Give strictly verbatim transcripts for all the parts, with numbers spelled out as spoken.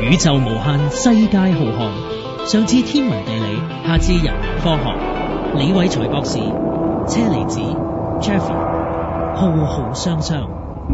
宇宙無限，世界浩瀚。上至天文地理，下至人文科學。李偉才博士、車厘子、Jeffrey，浩浩雙雙。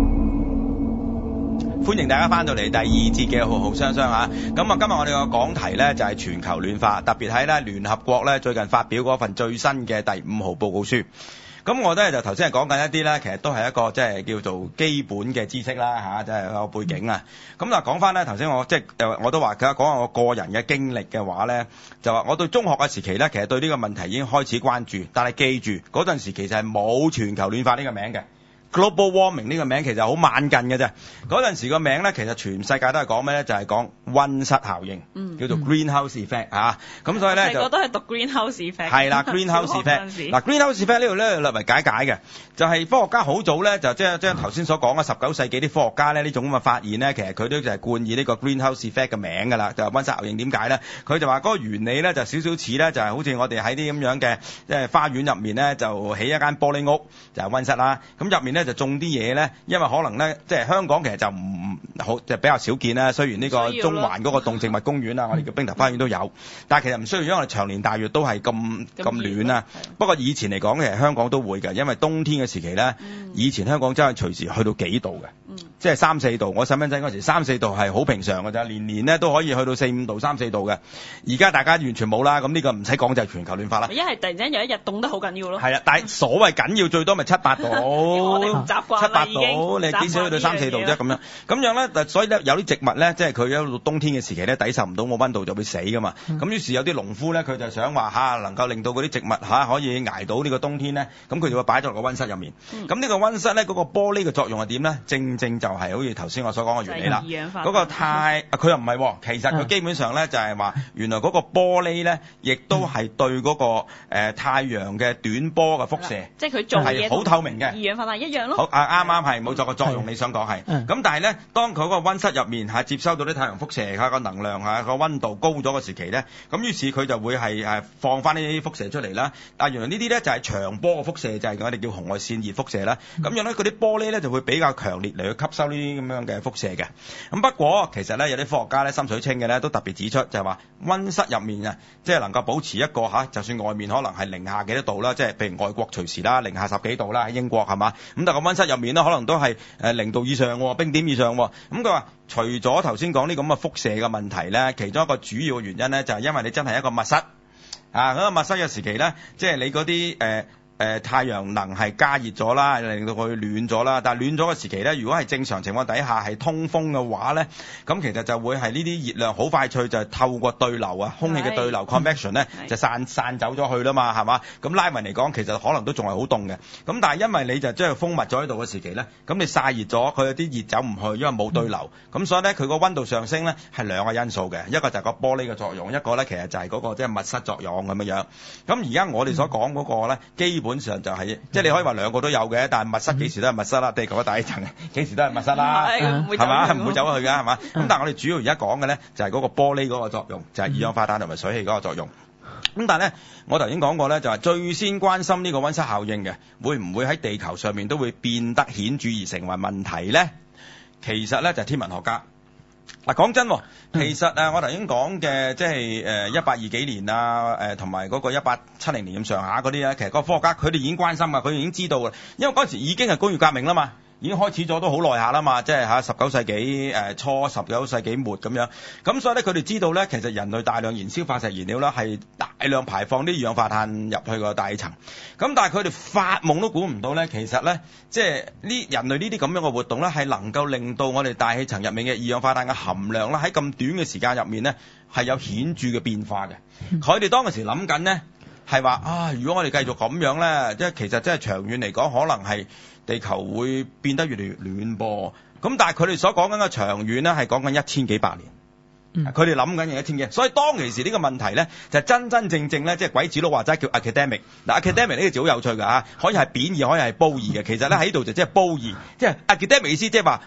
歡迎大家翻到嚟第二節嘅浩浩雙雙嚇。咁啊，今日我哋個講題呢就係全球暖化，特別喺咧聯合國咧最近發表嗰份最新嘅第五號報告書。咁我咧就頭先係講緊一啲咧，其實都係一個即係叫做基本嘅知識啦嚇，即係個背景啊。咁嗱講翻咧，頭先我即係我都話佢講下我個人嘅經歷嘅話咧，就話我對中學嘅時期咧，其實對呢個問題已經開始關注，但係記住嗰陣時其實係冇全球暖化呢個名嘅。Global warming 呢個名其實好晚近嘅啫，嗰陣時個名咧其實全世界都係講咩咧？就係講溫室效應，嗯、叫做 greenhouse effect 嚇、嗯。咁、啊、所以咧就我都係讀 greenhouse effect。係啦，greenhouse effect。嗱，greenhouse effect 呢度咧略為解解嘅，就係、是、科學家好早咧就即係即係頭先所講嘅十九世紀啲科學家咧呢種咁嘅發現咧，其實佢都就係冠以呢個 greenhouse effect 嘅名㗎啦，就係溫室效應。點解咧？佢就話嗰個原理咧就少少似咧，就係、是、好似我哋喺啲咁樣嘅即係花園入面咧就起一間玻璃屋就係、是、溫室啦，咁入面咧就種啲嘢咧，因為可能咧，即係香港其實就唔好，即係比較少見啦。雖然呢個中環嗰個動植物公園啊，我哋叫冰頭花園都有，但係其實唔需要，因為我哋長年大月都係咁咁暖啊。不過以前嚟講，其實香港都會嘅，因為冬天嘅時期咧、嗯，以前香港真係隨時去到幾度嘅、嗯，即係三四度。我細蚊仔嗰時三四度係好平常㗎咋，年年咧都可以去到四五度、三四度嘅。而家大家完全冇啦，咁呢個唔使講就係全球暖化啦。 一係突然間有一日凍得好緊要咯。係啊， 但係所謂緊要最多咪七八度，我哋唔習慣七八。到你幾少去到三四度啫咁樣，咁樣咧，所以咧有啲植物咧，即係佢一到冬天嘅時期咧，抵受唔到個溫度就會死噶嘛。咁、嗯、於是有啲農夫咧，佢就想話嚇能夠令到嗰啲植物嚇可以捱到呢個冬天咧，咁佢就會擺咗落個溫室入面。咁、嗯、呢個溫室咧，嗰、嗰個玻璃嘅作用係點咧？正正就係好似頭先我所講嘅原理啦。嗰、嗰個太佢又唔係喎，其實佢基本上咧就係話，原來嗰個玻璃咧，亦都係對嗰、嗰個、呃、太陽嘅短波嘅輻射，嗯、即係佢做嘢係好透明嘅。二氧化碳一樣咯。好啊，啱啱。係冇作個作用，你想講係咁，但係咧，當佢嗰個溫室入面係接收到啲太陽輻射，佢個能量嚇個溫度高咗嘅時期咧，咁於是佢就會係誒放翻呢啲輻射出嚟啦。但係原來呢啲咧就係長波嘅輻射，就係、是、我哋叫紅外線熱輻射啦。咁樣咧，嗰啲玻璃咧就會比較強烈嚟去吸收呢啲咁樣嘅輻射嘅。咁不過其實咧，有啲科學家咧心水清嘅咧都特別指出，就係話溫室入面啊，即係能夠保持一個嚇，就算外面可能係零下幾多度啦，即係譬如外國隨時啦零下十幾度啦，喺英國係嘛，咁但係個溫室入面咧可能都係誒零度以上喎，冰點以上喎。咁佢話除咗頭先講呢咁嘅輻射嘅問題咧，其中一個主要嘅原因咧就係因為你真係一個密室啊，嗰個密室嘅時期咧，即係你嗰啲誒誒太陽能係加熱咗啦，令到佢暖咗啦。但係暖咗嘅時期咧，如果係正常情況底下係通風嘅話咧，咁其實就會係呢啲熱量好快脆就係透過對流啊，空氣嘅對流 convection 咧就散散走咗去啦嘛，係嘛？咁拉勻嚟講，其實可能都仲係好凍嘅。咁但係因為你就將佢封密咗喺度嘅時期咧，咁你曬熱咗，佢有啲熱走唔去，因為冇對流。咁所以咧，佢個溫度上升咧係兩個因素嘅，一個就係個玻璃嘅作用，一個咧其實就係嗰個即係密室作用咁樣樣。咁而家我哋所講嗰個咧，基本上就係、是、即係你可以話兩個都有嘅，但係密室幾時都係密室啦，地球嘅第一層幾時都係密室啦，係嘛？唔會走去㗎，係嘛？咁但係我哋主要而家講嘅咧就係嗰個玻璃嗰個作用，就係、是、二氧化碳同埋水氣嗰個作用。咁但係咧，我頭先講過咧，就係最先關心呢個溫室效應嘅，會唔會喺地球上面都會變得顯著而成為問題咧？其實咧就係天文學家。嗱，講真，其實誒我頭先講嘅即係誒一八二幾年啊，誒同埋嗰個一八七零年咁上下嗰啲咧，其實個科學家佢哋已經關心㗎，佢哋已經知道㗎，因為嗰陣時已經係工業革命啦嘛。已經開始咗都好耐下啦嘛，即係嚇十九世紀誒初、十九世紀末咁樣。咁所以咧，佢哋知道咧，其實人類大量燃燒化石燃料啦，係大量排放啲二氧化碳入去個大氣層。咁但係佢哋發夢都估唔到咧，其實咧，即係呢人類呢啲咁樣嘅活動咧，係能夠令到我哋大氣層入面嘅二氧化碳嘅含量啦，喺咁短嘅時間入面咧，係有顯著嘅變化嘅。佢哋當時諗緊咧，係話啊，如果我哋繼續咁樣咧，即係其實即係長遠嚟講，可能係地球會變得越嚟越暖噃。咁但係佢哋所講緊嘅長遠咧，係講緊一千幾百年。佢哋諗緊嘅一千幾，所以當其時呢個問題咧，就真真正正咧，即係鬼子佬話齋叫 academic。嗱 academic 呢個字好有趣㗎嚇，可以係貶義，可以係褒義嘅。其實咧喺度就即係褒義，即係 academic 意思即係話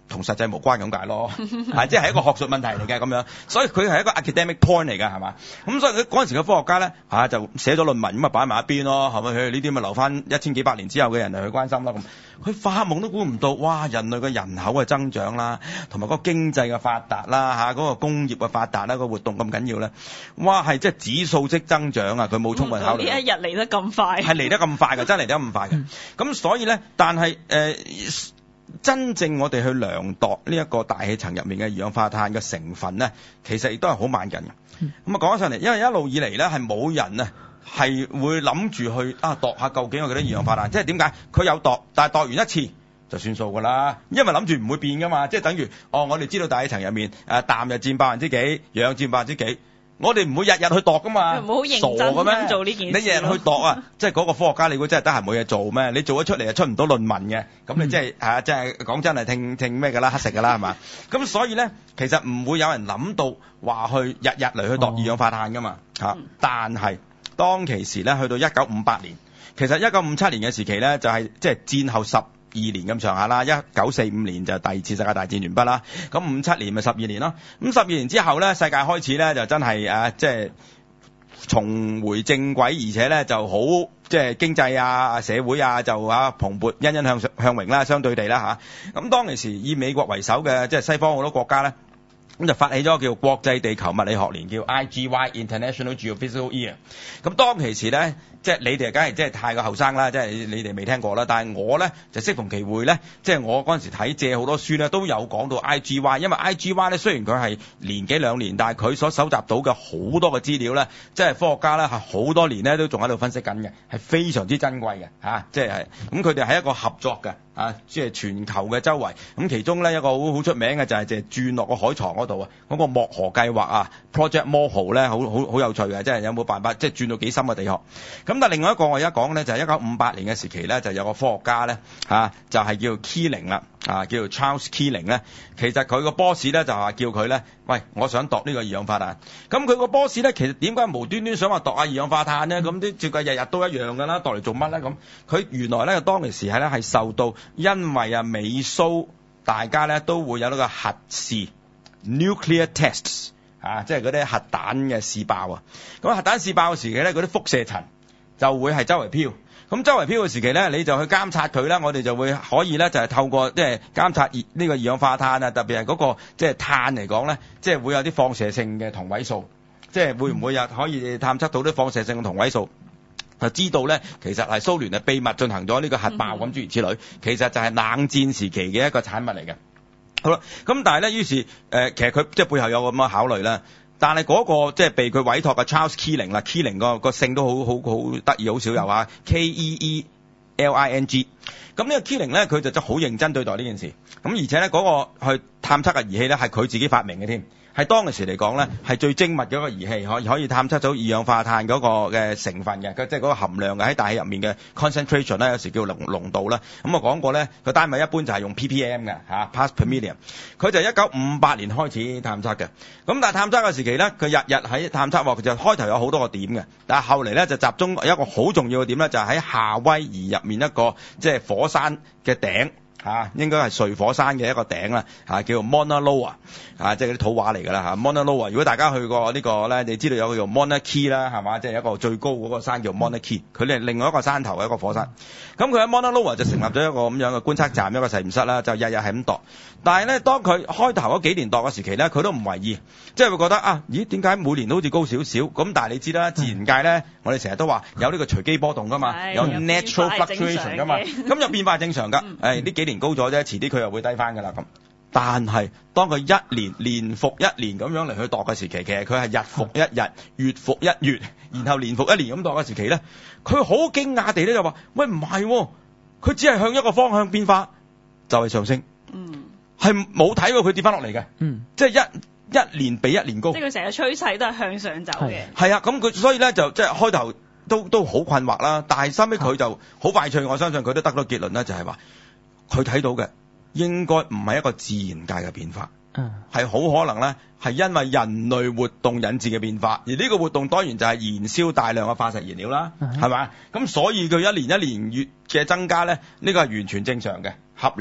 同實際無關咁解咯，係即係一個學術問題嚟嘅咁樣，所以佢係一個 academic point 嚟㗎係嘛？咁所以佢嗰陣時嘅科學家咧嚇、啊、就寫咗論文咁啊擺埋一邊咯，係咪？佢呢啲咪留翻一千幾百年之後嘅人嚟去關心啦咁。佢發夢都估唔到，哇！人類嘅人口嘅增長啦，同埋嗰個經濟嘅發達啦嚇，嗰、嗰個工業嘅發達啦，嗰個活動咁緊要咧，哇！係即係指數式增長啊！佢冇充分考慮。 呢一日嚟得咁快。係嚟得咁快嘅，真係嚟得咁快嘅。咁所以咧，但係誒。呃真正我哋去量度呢一個大氣層入面嘅二氧化碳嘅成分咧，其實亦都係好慢近嘅。咁啊講起上嚟，因為一路以嚟咧係冇人啊係會諗住去啊度下究竟有幾多二氧化碳，即係點解佢有度，但係度完一次就算數㗎啦，因為諗住唔會變㗎嘛，即係等於哦，我哋知道大氣層入面誒氮又佔百分之幾，氧佔百分之幾。我哋唔會日日去度噶嘛， 唔好認真咁做呢件事。 你日日去度啊，即係嗰個科學家，你估真係得閒冇嘢做咩？你做咗出嚟又出唔到論文嘅，咁你即係係即係講真係聽聽咩㗎啦，乞食㗎啦係嘛？咁所以咧，其實唔會有人諗到話去日日嚟去度二氧化碳㗎嘛嚇。嗯、但係當其時咧，去到一九五八年，其實一九五七年嘅時期咧，就係即係戰後十二年咁上下啦，一九四五年就第二次世界大戰完畢啦，咁五七年咪十二年咯，咁十二年之後咧，世界開始咧就真係誒即係重回正軌，而且咧就好即係經濟啊、社會啊就啊蓬勃欣欣向向榮啦，相對地啦嚇，咁當其時以美國為首嘅即係西方好多國家咧，咁就發起咗叫國際地球物理學年，叫 I G Y International Geophysical Year。咁當其時咧，即係你哋梗係即係太過後生啦，即係你哋未聽過啦。但係我咧就適逢其會咧，即係我嗰陣時睇借好多書咧，都有講到 I G Y。因為 I G Y 咧雖然佢係年幾兩年，但係佢所搜集到嘅好多嘅資料咧，即係科學家咧係好多年咧都仲喺度分析緊嘅，係非常之珍貴嘅嚇。即係咁佢哋係一個合作嘅啊，即係全球嘅周圍。咁其中咧一個好好出名嘅就係即係轉落個海床嗰度啊，嗰個莫河計劃啊 ，Project Moho 咧，好好好有趣嘅，即係有冇辦法即係轉到幾深嘅地殼。咁但係另外一個我而家講咧就係一九五八年嘅時期咧，就有個科學家咧嚇、啊，就係、是、叫 Keeling 啦，啊叫做 Charles Keeling 咧。其實佢個 boss 咧就話叫佢咧，喂，我想度呢個二氧化碳。咁佢個 boss 咧其實點解無端端想話度下二氧化碳咧？咁啲照計日日都一樣㗎啦，度嚟做乜咧？咁佢原來咧當其時係咧係受到因為啊美蘇大家咧都會有呢個核試 nuclear tests 啊，即係嗰啲核彈嘅試爆啊。咁核彈試爆嘅時期咧，嗰啲輻射塵就會係周圍飄，咁周圍飄嘅時期咧，你就去監察佢啦。我哋就會可以咧，就係透過即係監察熱呢個二氧化碳啊，特別係嗰個即係碳嚟講咧，即係會有啲放射性嘅同位素，即係會唔會有可以探測到啲放射性嘅同位素，就知道咧其實係蘇聯係秘密進行咗呢個核爆咁諸如此類，其實就係冷戰時期嘅一個產物嚟嘅。好啦，咁但係咧，於是誒、呃，其實佢即係背後有咁嘅考慮啦。但係嗰個即係被佢委託嘅 Charles Keeling 啦 ，Keeling 個個姓都好好好得意，好少有啊 ，K E E L I N G。咁呢個 Keeling 咧，佢就真係好認真對待呢件事。咁而且咧，嗰個去探測嘅儀器咧，係佢自己發明嘅添。係當其時嚟講咧，係最精密嘅一個儀器，可以可以探測到二氧化碳嗰個嘅成分嘅，即係嗰個含量嘅喺大氣入面嘅 concentration 咧，有時叫濃濃度啦。咁我講過咧，個單位一般就係用 ppm 嘅嚇 parts per million。佢就一九五八年開始探測嘅。咁但係探測嘅時期咧，佢日日喺探測，佢就開頭有好多個點嘅，但係後嚟咧就集中有一個好重要嘅點咧，就係喺夏威夷入面一個即係火山嘅頂。嚇、啊，應該係睡火山嘅一個頂啦，嚇、啊、叫做 Mauna Loa， 啊，即係嗰啲土話嚟㗎啦嚇。Mauna Loa，如果大家去過呢個咧，你知道有個叫 Mauna Kea 啦，係嘛？即係一個最高嗰個山叫 Mauna Kea，佢哋另外一個山頭嘅一個火山。咁佢喺 Mauna Loa 就成立咗一個咁樣嘅觀測站，一個實驗室啦，就日日係咁度。但係咧，當佢開頭嗰幾年度嘅時期咧，佢都唔為意，即係會覺得啊，咦，點解每年都好似高少少？咁但係你知啦，自然界咧，我哋成日都話有呢個隨機波動㗎嘛，有 natural fluctuation 㗎嘛，咁有變化正常㗎。誒，呢、哎、幾年高咗啫，遲啲佢又會低翻㗎啦咁。但係當佢一年年復一年咁樣嚟去度嘅時期，其實佢係日復一日、月復一月，然後年復一年咁度嘅時期咧，佢好驚訝地咧就話：喂，唔係喎，佢只係向一個方向變化，就係、是、上升。嗯，係冇睇過佢跌翻落嚟嘅。嗯，即係一一年比一年高。即係佢成個趨勢都係向上走嘅。係啊，咁佢所以咧就即係開頭都都好困惑啦，但係收尾佢就好快脆，我相信佢都得到結論啦，就係話佢睇到嘅應該唔係一個自然界嘅變化，係好、嗯、可能咧係因為人類活動引致嘅變化，而呢個活動當然就係燃燒大量嘅化石燃料啦，係咪、嗯？咁所以佢一年一年月嘅增加咧，呢、呢個係完全正常嘅、合理嘅。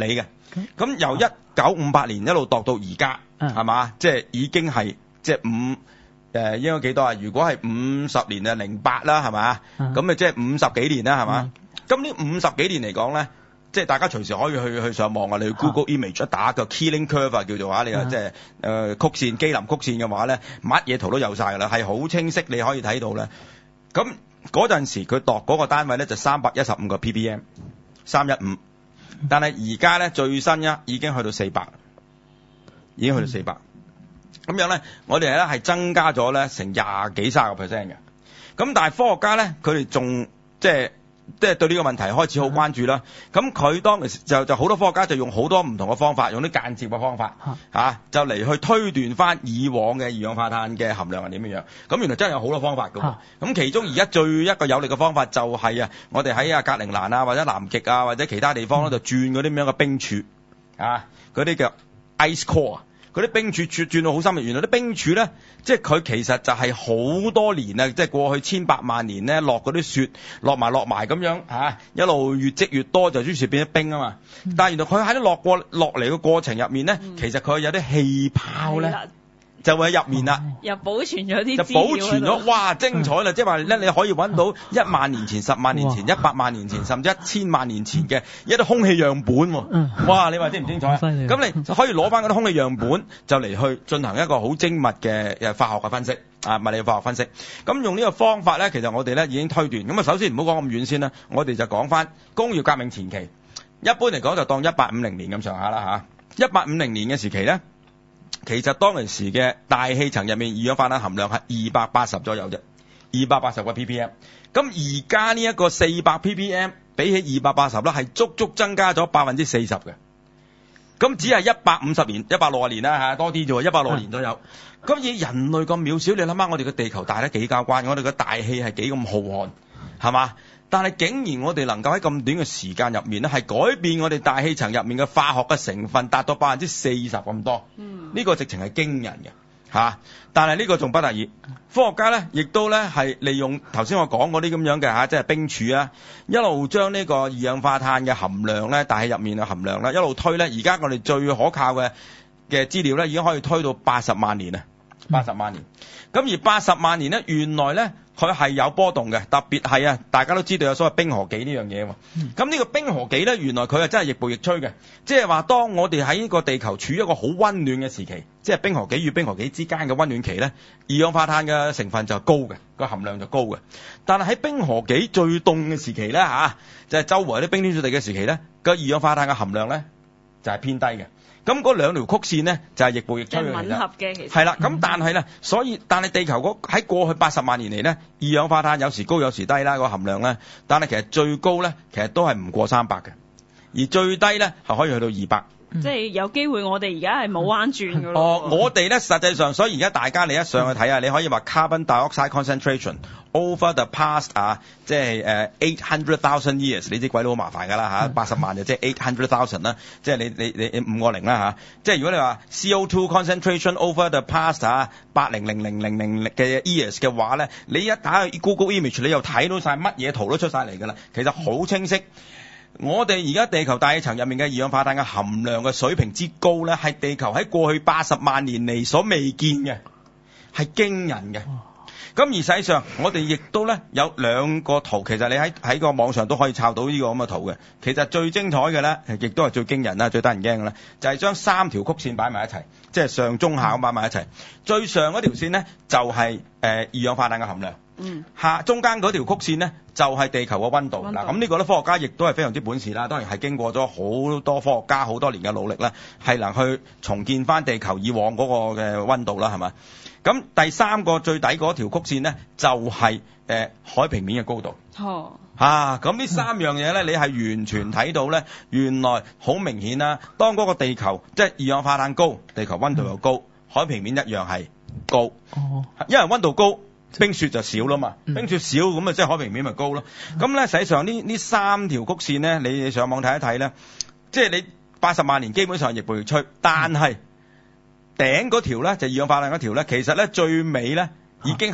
咁由一九五八年一路度到而家，係嘛？即係已經係即係五誒應該幾多啊？如果係五十年啊，零八啦，係嘛？咁咪即係五十幾年啦，係嘛？咁呢五十幾年嚟講咧，即係大家隨時可以去去上網啊！你去 Google Image 一打個 Killing Curve 啊，叫做話你啊，即係誒曲線機林曲線嘅話咧，乜嘢圖都有晒㗎啦，係好清晰，你可以睇到咧。咁嗰陣時佢度嗰個單位咧就三百一十五個 P P M， 三一五，但係而家咧最新一已經去到四百，已經去到四百。咁樣咧，我哋咧係增加咗咧成廿幾卅個 percent 嘅。咁但係科學家咧，佢哋仲即係即係對呢個問題開始好關注啦。咁佢當時就就好多科學家就用好多唔同嘅方法，用啲間接嘅方法嚇、啊，就嚟去推斷翻以往嘅二氧化碳嘅含量係點樣樣。咁原來真係有好多方法㗎。咁其中而家最一個有力嘅方法就係啊，我哋喺啊格陵蘭啊或者南極啊或者其他地方咧就轉嗰啲咁樣嘅冰柱啊，嗰啲叫 ice core 啊。嗰啲冰柱轉轉到好深嘅，原來啲冰柱咧，即係佢其實就係好多年啊，即係過去千百萬年咧落嗰啲雪落埋落埋咁樣嚇、啊，一路越積越多就於是變咗冰啊嘛。嗯、但係原來佢喺啲落過落嚟嘅過程入面咧，嗯、其實佢有啲氣泡咧。就會喺入面啦， 又保存咗啲， 就保存咗，哇，精彩啦！即係話咧，你可以揾到一萬年前、十萬年前、一百萬年前，甚至一千萬年前嘅一啲空氣樣本，哇！你話精唔精彩啊？咁你就可以攞翻嗰啲空氣樣本，就嚟去進行一個好精密嘅誒化學嘅分析啊，物理化學分析。咁用呢個方法咧，其實我哋咧已經推斷。咁啊，首先唔好講咁遠先啦，我哋就講翻工業革命前期，一般嚟講就當一八五零年咁上下啦嚇。一八五零年嘅時期咧。其實當其時嘅大氣層入面二氧化碳含量係二百八十左右啫，二百八十個 ppm。咁而家呢一個四百 ppm 比起二百八十啦，係足足增加咗百分之四十嘅。咁只係一百五十年、一百六十年啦嚇，多啲啫喎，一百六十年左右。咁以人類咁渺小，你諗下我哋嘅地球大得幾交關，我哋嘅大氣係幾咁浩瀚，係嘛？但係竟然我哋能夠喺咁短嘅時間入面咧，係改變我哋大氣層入面嘅化學嘅成分，達到百分之四十咁多。嗯，呢個直情係驚人嘅嚇。但係呢個仲不得已，科學家咧亦都咧係利用頭先我講嗰啲咁樣嘅嚇，即係冰柱啊，一路將呢個二氧化碳嘅含量咧，大氣入面嘅含量咧，一路推咧。而家我哋最可靠嘅嘅資料咧，已經可以推到八十萬年啊，八十萬年。咁而八十萬年咧，原來咧。佢係有波動嘅，特別係啊，大家都知道有所謂冰河紀呢樣嘢喎。咁呢、嗯、個冰河紀咧，原來佢係真係逆步逆趨嘅，即係話當我哋喺呢個地球處於一個好温暖嘅時期，即係冰河紀與冰河紀之間嘅温暖期咧，二氧化碳嘅成分就高嘅，個含量就高嘅。但係喺冰河紀最凍嘅時期咧嚇、啊，就係、是、周圍啲冰天雪地嘅時期咧，個二氧化碳嘅含量咧就係、是、偏低嘅。咁嗰兩條曲線咧就係、是、逆步逆趨嘅， 吻合嘅其實係啦。咁但係咧，所以但係地球喺過去八十萬年嚟咧，二氧化碳有時高有時低啦，個含量咧，但係其實最高咧，其實都係唔過三百嘅，而最低咧係可以去到二百。 即係有機會我哋而家係冇彎轉㗎咯。 哦，我哋咧實際上，所以而家大家你一上去睇下，你可以話 carbon dioxide concentration over the past 啊，即係誒 eight hundred thousand years，你知鬼佬好麻煩㗎啦嚇，八十萬就即係 eight hundred thousand 啦，即係你你你五個零啦嚇，即係如果你話 C O two concentration over the past 啊八零零零零零嘅 years 嘅話咧，你一打去 Google Image，你又睇到晒乜嘢圖都出晒嚟㗎啦，其實好清晰。我哋而家地球大氣層入面嘅二氧化碳嘅含量嘅水平之高咧，係地球喺過去八十萬年嚟所未見嘅，係驚人嘅。咁而實際上，我哋亦都咧有兩個圖，其實你喺喺個網上都可以抄到呢個咁嘅圖嘅。其實最精彩嘅咧，亦都係最驚人啦、最得人驚嘅咧，就係將三條曲線擺埋一齊，即係上中下咁擺埋一齊。最上嗰條線咧就係誒二氧化碳嘅含量。嗯，下中間嗰條曲線咧就係地球嘅溫度。嗱，咁呢個咧科學家亦都係非常之本事啦。當然係經過咗好多科學家好多年嘅努力咧，係能去重建翻地球以往嗰個嘅溫度啦，係嘛？咁第三個最底嗰條曲線咧就係、是、誒、呃、海平面嘅高度。哦，啊，咁呢三樣嘢咧，你係完全睇到咧，原來好明顯啦。當嗰個地球即係二氧化碳高，地球溫度又高，海平面一樣係高。哦，因為溫度高。冰雪就少啦嘛，冰雪少咁啊，即係海平面咪高咯。咁咧、嗯，實際上呢呢三條曲線咧，你上網睇一睇咧，即係你八十萬年基本上逆步逆趨，但係頂嗰條咧就二氧化碳嗰條咧，其實咧最尾咧已經係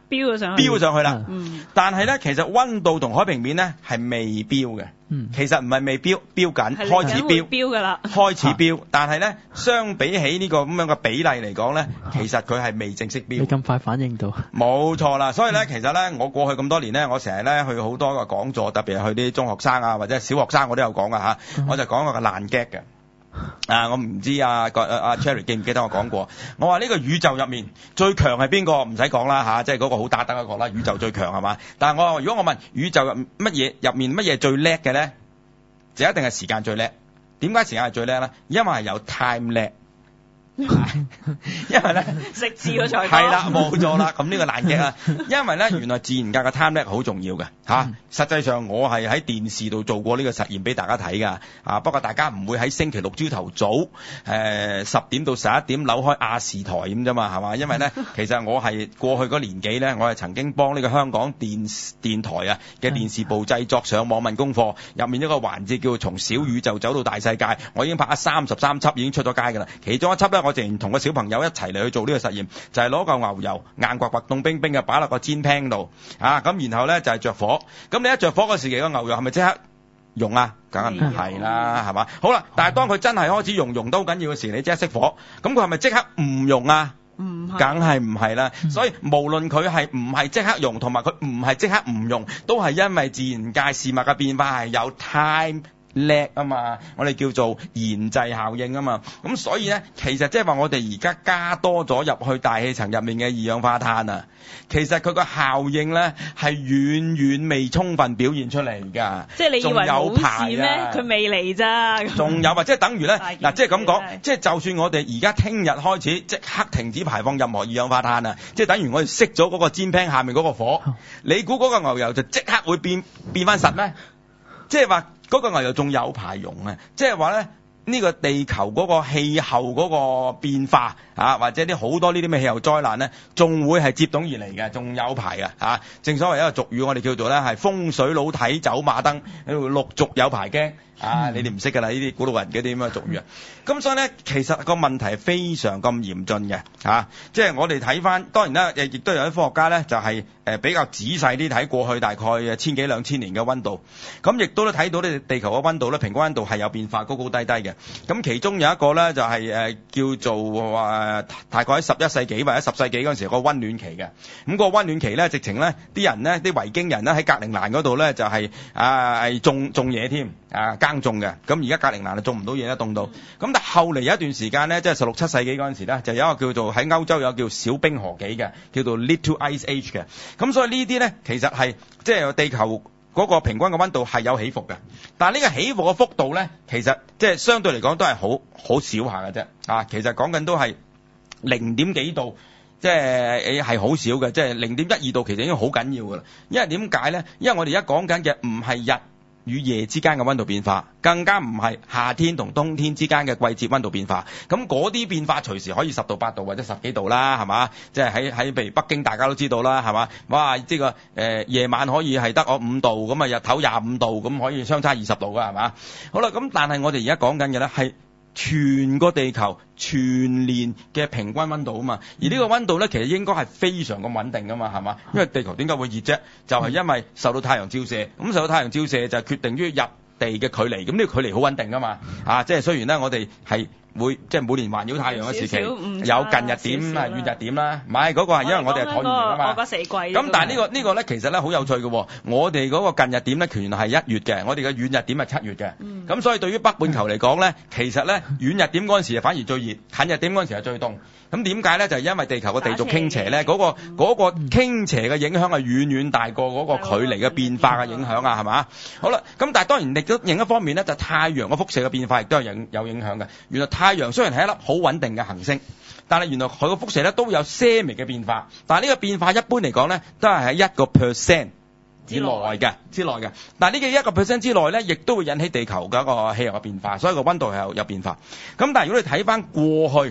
飆咗上去， 飆上去啦。 嗯， 但係咧，其實溫度同海平面咧係未飆嘅。 嗯， 其實唔係未飆，飆緊， 係開始飆， 飆㗎啦， 開始飆。但係咧，相比起呢個咁樣嘅比例嚟講咧，其實佢係未正式飆。 你咁快反應到？ 冇錯啦，所以咧，其實咧，我過去咁多年咧，我成日咧去好多個講座，特別係去啲中學生啊或者小學生，我都有講噶吓， 嗯、 我就講過個爛 gag 嘅。啊，我唔知啊個阿 Cherry 記唔記得我講過？我話呢個宇宙入面最強係邊個？唔使講啦吓，即係嗰個好打得嗰個啦，宇宙最強係嘛？但係我如果我問宇宙入乜嘢入面乜嘢最叻嘅咧，就一定係時間最叻。點解時間係最叻咧？因為係有 time 叻。因為咧食字嗰才係啦，冇錯啦。咁呢個爛嘅啊，因為咧原來自然界嘅 time 叻好重要嘅吓、啊。實際上我係喺電視度做過呢個實驗俾大家睇噶啊。不過大家唔會喺星期六朝頭早誒十點到十一點扭開亞視台咁啫嘛，係嘛？因為咧其實我係過去嗰年幾咧，我係曾經幫呢個香港電電台啊嘅電視部製作上網問功課，入面一個環節叫做從小宇宙走到大世界，我已經拍咗三十三輯，已經出咗街噶啦。其中一輯咧，我淨同個小朋友一齊嚟去做呢個實驗，就係攞嚿牛油硬刮刮凍冰冰嘅擺落個煎 pan 度啊，咁然後咧就係、是、着火，咁你一着火嗰時期個牛油係咪即刻溶啊？梗係唔係啦，係嘛？好啦，但係當佢真係開始溶，溶都好緊要嘅時，你即刻熄火，咁佢係咪即刻唔溶啊？唔係，梗係唔係啦。所以無論佢係唔係即刻溶，同埋佢唔係即刻唔溶，都係因為自然界事物嘅變化係有 time叻啊嘛，我哋叫做延滯效應啊嘛，咁所以咧，其實即係話我哋而家加多咗入去大氣層入面嘅二氧化碳啊，其實佢個效應咧係遠遠未充分表現出嚟㗎。 即係你以為冇事咩？佢、 啊、 未嚟咋？ 仲有啊，即係等於咧嗱，即係咁講，即係就算我哋而家聽日開始即刻停止排放任何二氧化碳啊，即係等於我哋熄咗嗰個煎 pan 下面嗰個火，你估嗰個牛油就即刻會變變翻實咩？即係話。嗰個牛油仲有排用啊！即係話咧，呢個地球嗰個氣候嗰個變化啊，或者啲好多呢啲咩氣候災難咧，仲會係接踵而嚟嘅，仲有排嘅啊！正所謂一個俗語，我哋叫做咧係風水佬睇走馬燈，陸續有排驚。啊！你哋唔識㗎啦，呢啲古老人嘅啲咁嘅俗語啊。咁所以咧，其實個問題係非常咁嚴峻嘅嚇。即係我哋睇翻，當然啦，亦都有啲科學家咧，就係誒比較仔細啲睇過去大概千幾兩千年嘅溫度。咁亦都都睇到呢地球嘅溫度咧，平均溫度係有變化，高高低低嘅。咁其中有一個咧就係誒叫做話大概喺十一世紀或者十世紀嗰陣時個溫暖期嘅。咁個溫暖期咧，直情咧啲人咧，啲維京人咧喺格陵蘭嗰度咧就係啊係種種嘢添啊。耕種嘅，咁而家格陵蘭就種唔到嘢啦，凍到。咁但係後嚟有一段時間咧，即係十六七世紀嗰陣時咧，就有一個叫做喺歐洲有叫小冰河紀嘅，叫做 Little Ice Age 嘅。咁所以呢啲咧，其實係即係地球嗰個平均嘅溫度係有起伏嘅。但係呢個起伏嘅幅度咧，其實即係相對嚟講都係好好少下嘅啫。啊，其實講緊都係零點幾度，即係係好少嘅，即係零點一二度，其實已經好緊要㗎啦。因為點解咧？因為我哋而家講緊嘅唔係日與夜之間嘅溫度變化，更加唔係夏天同冬天之間嘅季節溫度變化。咁嗰啲變化隨時可以十度八度或者十幾度啦，係嘛？即係喺喺譬如北京大家都知道啦，係嘛？哇！即係個誒夜晚可以係得我五度，咁啊日頭廿五度，咁可以相差二十度㗎，係嘛？好啦，咁但係我哋而家講緊嘅咧係全個地球全年嘅平均溫度啊嘛，而呢個溫度咧其實應該係非常咁穩定噶嘛，係嘛？因為地球點解會熱啫？就係因為受到太陽照射，咁受到太陽照射就係決定於入地嘅距離，咁呢個距離好穩定噶嘛，啊，即係雖然咧我哋係會即係每年環繞太陽嘅時期有近日點啊遠日點啦，唔係嗰個係因為我哋係橢圓形啊嘛。我四季。咁但係呢個呢個咧其實咧好有趣嘅，我哋嗰個近日點咧原來係一月嘅，我哋嘅遠日點係七月嘅。咁、嗯、所以對於北半球嚟講咧，其實咧遠日點嗰陣時反而最熱，近日點嗰陣時係最凍。咁點解咧？就係、是、因為地球個地軸傾斜咧，嗰、那個嗰、那個傾斜嘅影響係遠遠大過嗰個距離嘅變化嘅影響啊，係嘛？好啦，咁但係當然亦都另一方面咧，就是、太陽嘅輻射嘅變化亦都係影有影響嘅。原來太陽雖然係一粒好穩定嘅行星，但係原來佢個輻射咧都有些微嘅變化。但係呢個變化一般嚟講咧，都係喺一個 percent 之內嘅之內嘅。但係呢個一個 percent 之內咧，亦都會引起地球嘅一個氣候嘅變化，所以個溫度係有有變化。咁但係如果你睇翻過去，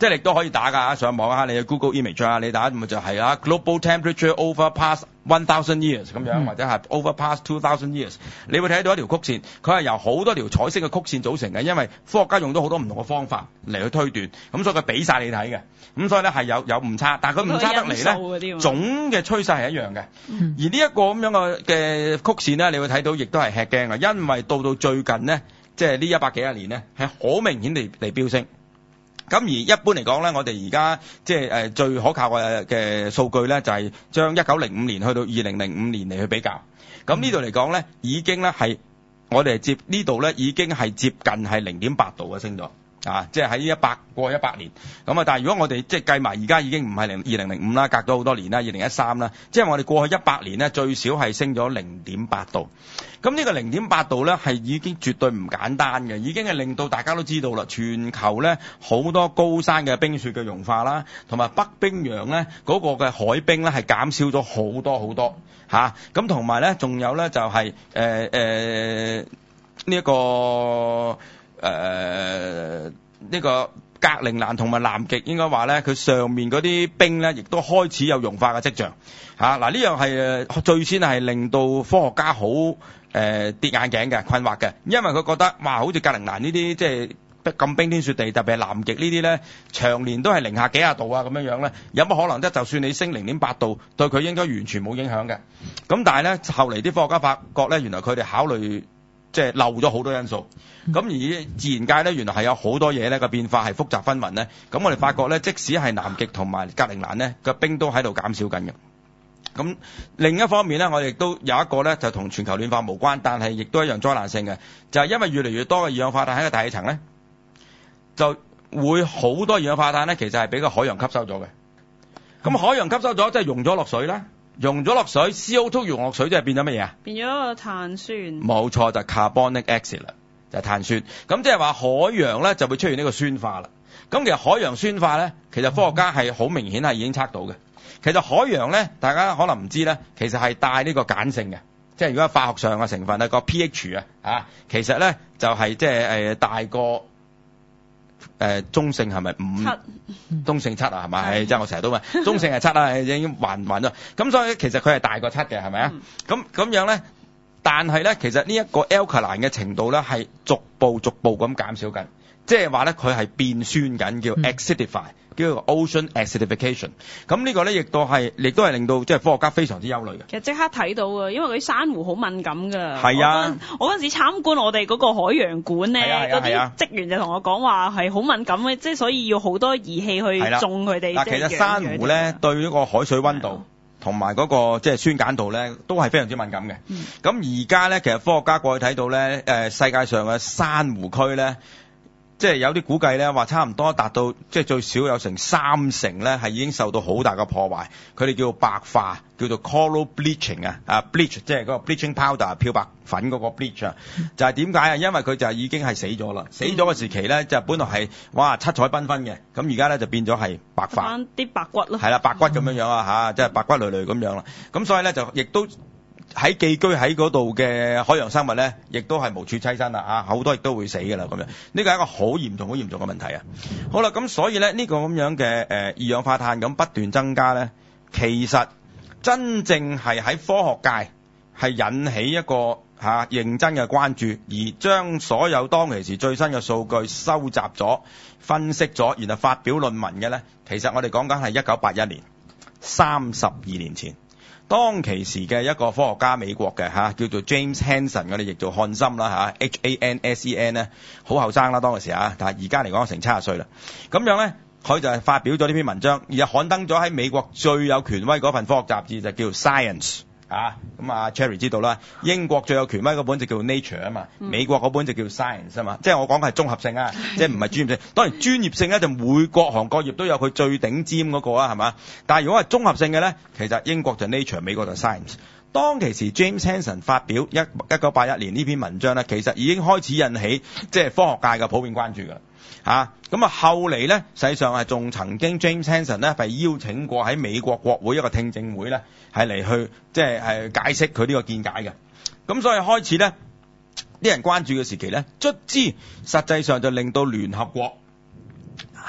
即係你都可以打㗎，上網啊，你去 Google Image 啊，你打咪就係啦 ，global temperature over past one thousand years 咁樣，嗯、或者係 over past two thousand years，你會睇到一條曲線，佢係由好多條彩色嘅曲線組成嘅，因為科學家用咗好多唔同嘅方法嚟去推斷，咁所以佢俾晒你睇嘅，咁所以咧係有有誤差，但係佢誤差得嚟咧，總嘅趨勢係一樣嘅。嗯、而呢一個咁樣嘅嘅曲線咧，你會睇到亦都係吃驚嘅，因為到到最近呢，即係呢一百幾十年呢，係好明顯地嚟飆升。咁而一般嚟講咧，我哋而家即係誒最可靠嘅嘅數據咧，就係將一九零五年去到二零零五年嚟去比較。咁呢度嚟講咧，已經咧係我哋接呢度咧已經係接近係零點八度嘅升咗。啊，即係喺一百過一百年，咁啊，但係如果我哋即係計埋而家已經唔係零二零零五啦，隔咗好多年啦，二零一三啦，即係我哋過去一百年咧最少係升咗零點八度。咁呢個零點八度咧係已經絕對唔簡單嘅，已經係令到大家都知道啦，全球咧好多高山嘅冰雪嘅融化啦，同埋北冰洋咧嗰個嘅海冰咧係減少咗好多好多嚇。咁同埋咧仲有咧就係誒誒呢一個。誒呢、呃這個格陵蘭同埋南極應該話咧，佢上面嗰啲冰咧，亦都開始有融化嘅跡象嚇。嗱、啊、呢樣係誒最先係令到科學家好誒、呃、跌眼鏡嘅困惑嘅，因為佢覺得哇，好似格陵蘭呢啲即係咁冰天雪地，特別係南極呢啲咧，長年都係零下幾廿度啊咁樣樣咧，有乜可能啫？就算你升零點八度，對佢應該完全冇影響嘅。咁但係咧，後嚟啲科學家發覺咧，原來佢哋考慮。即係漏咗好多因素，咁而自然界咧，原來係有好多嘢咧個變化係複雜紛紜咧。咁我哋發覺咧，即使係南極同埋格陵蘭咧個冰都喺度減少緊嘅。咁另一方面咧，我哋亦都有一個咧就同全球暖化無關，但係亦都一樣災難性嘅，就係因為越嚟越多嘅二氧化碳喺個大氣層咧，就會好多二氧化碳咧，其實係俾個海洋吸收咗嘅。咁海洋吸收咗，即係溶咗落水啦。溶咗落水 ，C O 二 溶落水即係變咗乜嘢啊？變咗個碳酸。冇錯，就係 carbonic acid 啦，就係碳酸。咁即係話海洋咧就會出現呢個酸化啦。咁其實海洋酸化咧，其實科學家係好明顯係已經測到嘅。其實海洋咧，大家可能唔知咧，其實係帶呢個鹼性嘅，即係如果化學上嘅成分咧個 pH 啊，啊，其實咧就係即係誒大過。誒、呃、中性係咪五？七中性七啊，係咪？係即係我成日都問，中性係七啊，已經還還咗。咁所以其實佢係大過七嘅，係咪啊？咁咁、嗯、樣咧，但係咧，其實呢一個 alkaline 嘅程度咧係逐步逐步咁減少緊，即係話咧佢係變酸緊，叫 acidify、嗯。叫做 ocean acidification，咁呢個咧亦都係，亦都係令到即係科學家非常之憂慮嘅。其實即刻睇到啊，因為佢珊瑚好敏感㗎。係啊，我嗰陣時參觀我哋嗰個海洋館咧，嗰啲職員就同我講話係好敏感嘅，即係所以要好多儀器去種佢哋。嗱，其實珊瑚咧對呢個海水溫度同埋嗰個即係酸鹼度咧，都係非常之敏感嘅。咁而家咧，其實科學家過去睇到咧，誒世界上嘅珊瑚區咧。即係有啲估計咧，話差唔多達到即係最少有成三成咧，係已經受到好大嘅破壞。佢哋叫做白化，叫做 coral bleaching 啊，啊 bleach 即係嗰個 bleaching powder 漂白粉嗰個 bleach 啊，就係點解啊？因為佢就係已經係死咗啦，死咗嘅時期咧就本來係哇七彩繽紛嘅，咁而家咧就變咗係白化，翻啲白骨咯，係啦，白骨咁樣樣啊嚇，即係白骨累累咁樣啦。咁所以咧就亦都。喺寄居喺嗰度嘅海洋生物咧，亦都係無處棲身啦嚇，好多亦都會死㗎啦咁樣。呢個係一個好嚴重、好嚴重嘅問題啊！好啦，咁所以咧呢個咁樣嘅誒二氧化碳咁不斷增加咧，其實真正係喺科學界係引起一個嚇認真嘅關注，而將所有當其時最新嘅數據收集咗、分析咗，然後發表論文嘅咧，其實我哋講緊係一九八一年，三十二年前。當其時嘅一個科學家，美國嘅嚇叫做 James Hansen， 我哋譯做漢森啦嚇 ，H A N S E N 咧，好後生啦當其時啊，但係而家嚟講成七十歲啦。咁樣咧，佢就係發表咗呢篇文章，而係刊登咗喺美國最有權威嗰份科學雜誌，就叫 Science。啊，咁啊 Cherry 知道啦，英國最有權威嗰本就叫 Nature 啊嘛，美國嗰本就叫 Science 啊嘛，即係我講嘅係綜合性啊，即係唔係專業性。當然專業性咧就每各行各業都有佢最頂尖嗰個啊，係嘛？但係如果係綜合性嘅咧，其實英國就 Nature， 美國就 Science。當其時 James Hansen 發表一一九八一年呢篇文章咧，其實已經開始引起即係科學界嘅普遍關注㗎啦。嚇，咁啊後嚟咧，實際上係仲曾經 James Hansen 咧被邀請過喺美國國會一個聽證會咧，係嚟去即係係解釋佢呢個見解嘅。咁所以開始咧，啲人關注嘅時期咧，卒之實際上就令到聯合國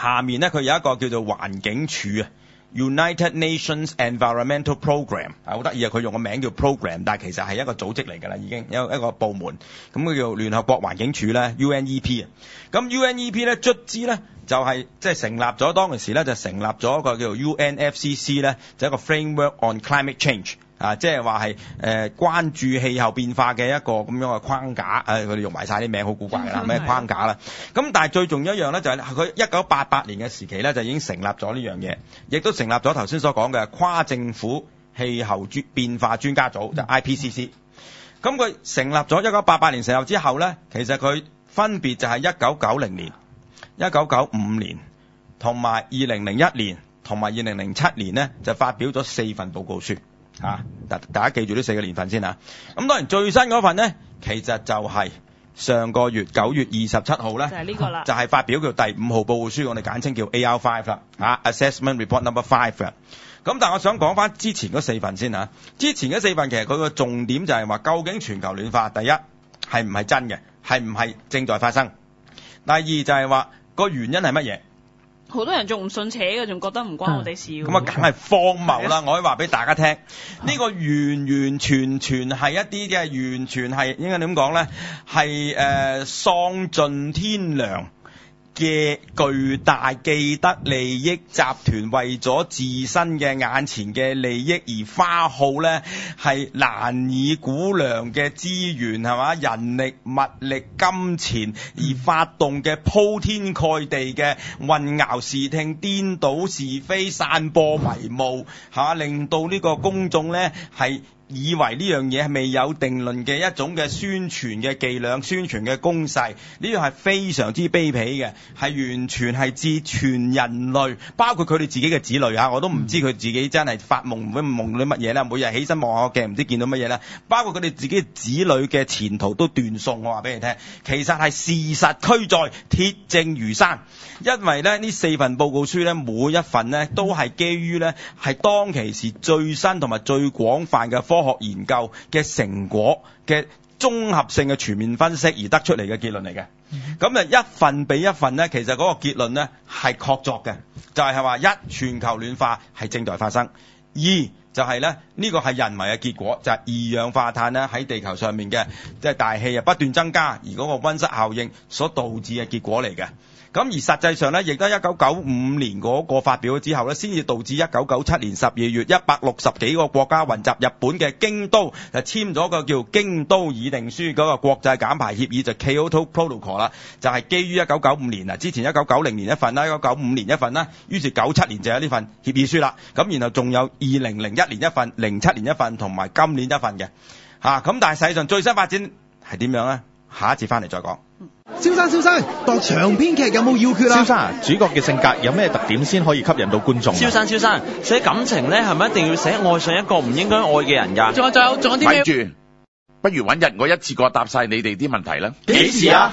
下面咧佢有一個叫做環境署啊。United Nations Environmental Program 係好得意啊！佢用個名叫 program， 但係其實係一個組織嚟㗎啦，已經有一個部門，咁佢叫聯合國環境署咧 U N E P 啊。咁 U N E P 咧卒之咧就係即係成立咗，當其時咧就成立咗一個叫做 U N F C C 咧，就一個 Framework on Climate Change。啊，即係話係誒關注氣候變化嘅一個咁樣嘅框架，誒佢哋用埋晒啲名好古怪㗎啦，咩框架啦？咁但係最重要一樣咧，就係佢一九八八年嘅時期咧，就已經成立咗呢樣嘢，亦都成立咗頭先所講嘅跨政府氣候專變化專家組，就 I P C C。咁佢成立咗一九八八年成立之後咧，其實佢分別就係一九九零年、一九九五年同埋二零零一年同埋二零零七年咧，就發表咗四份報告書。啊！大大家記住呢四個年份先啊。咁當然最新嗰份呢，其實就係上個月九月二十七號咧，就係呢個啦，就係發表叫第五號報告書，我哋簡稱叫 A R 五 啦，啊 Assessment Report Number Five 嘅。咁但係我想講翻之前嗰四份先啊。之前嗰四份其實佢個重點就係話，究竟全球暖化第一係唔係真嘅，係唔係正在發生？第二就係話個原因係乜嘢？ 好多人仲唔信邪嘅，仲覺得唔關我哋事。 咁啊，梗係荒謬啦！我可以話俾大家聽，呢、呢個完完全全係一啲嘅，完全係應該點講咧？係誒喪盡天良嘅巨大既得利益集團，為咗自身嘅眼前嘅利益而花耗咧，係難以估量嘅資源係嘛？人力、物力、金錢而發動嘅鋪天蓋地嘅混淆視聽、顛倒是非、散播迷霧嚇，令到呢個公眾咧係以為呢樣嘢係未有定論嘅一種嘅宣傳嘅伎倆、宣傳嘅攻勢，呢樣係非常之卑鄙嘅，係完全係置全人類，包括佢哋自己嘅子女嚇，我都唔知佢自己真係發夢唔會夢到啲乜嘢啦，每日起身望下個鏡唔知見到乜嘢啦，包括佢哋自己子女嘅前途都斷送，我話俾你聽，其實係事實俱在，鐵證如山，因為咧呢四份報告書咧，每一份呢都係基於咧係當其時最新同埋最廣泛嘅科學研究嘅成果嘅綜合性嘅全面分析而得出嚟嘅結論嚟嘅。咁啊一份比一份呢，其實嗰個結論呢係確鑿嘅，就係話一全球暖化係正在發生，二就係咧呢個係人為嘅結果，就係二氧化碳咧喺地球上面嘅即係大氣啊不斷增加，而嗰個溫室效應所導致嘅結果嚟嘅。咁而實際上咧，亦都一九九五年嗰個發表咗之後咧，先至導致一九九七年十二月一百六十幾個國家雲集日本嘅京都，就簽咗個叫京都議定書嗰個國際減排協議，就 Kyoto Protocol 啦，就係基於一九九五年啊，之前一九九零年一份啦，一九九五年一份啦，於是九七年就有呢份協議書啦。咁然後仲有二零零一年一份、零七年一份同埋今年一份嘅嚇。咁但係實際上最新發展係點樣咧？下一節翻嚟再講。 蕭生，蕭生，度長篇劇有冇要訣啊？ 蕭生啊，主角嘅性格有咩特點先可以吸引到觀眾？ 蕭生，蕭生，寫感情咧係咪一定要寫愛上一個唔應該愛嘅人㗎？ 仲有仲有仲有啲咩？ 睇住，不如揾日我一次過答晒你哋啲問題啦。 幾時啊？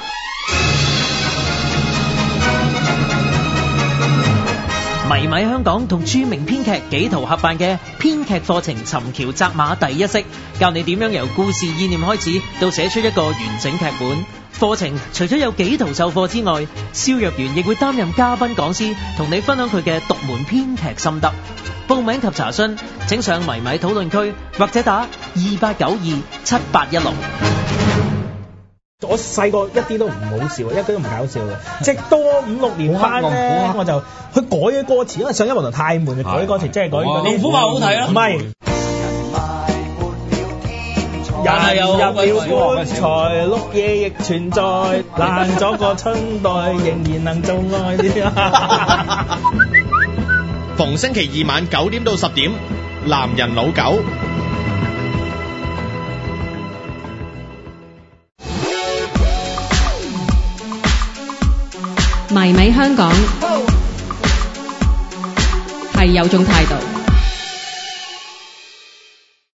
迷米香港同著名編劇紀陶合辦嘅編劇課程尋橋摘馬第一式，教你點樣由故事意念開始到寫出一個完整劇本。課程除咗有紀陶授課之外，蕭若元亦會擔任嘉賓講師，同你分享佢嘅獨門編劇心得。報名及查詢請上迷米討論區或者打二八九二七八一六。 我細個一啲都唔好笑，一啲都唔搞笑嘅。直到我五六年班咧，我就去改嘅歌詞，因為上音樂堂太悶，就改歌詞，即係改。 龍虎豹好睇啊！ 唔係。人入了棺材，碌嘢亦存在，爛咗個春代，仍然能做愛啲。 逢星期二晚九點到十點，男人老狗。 迷米香港係有種態度。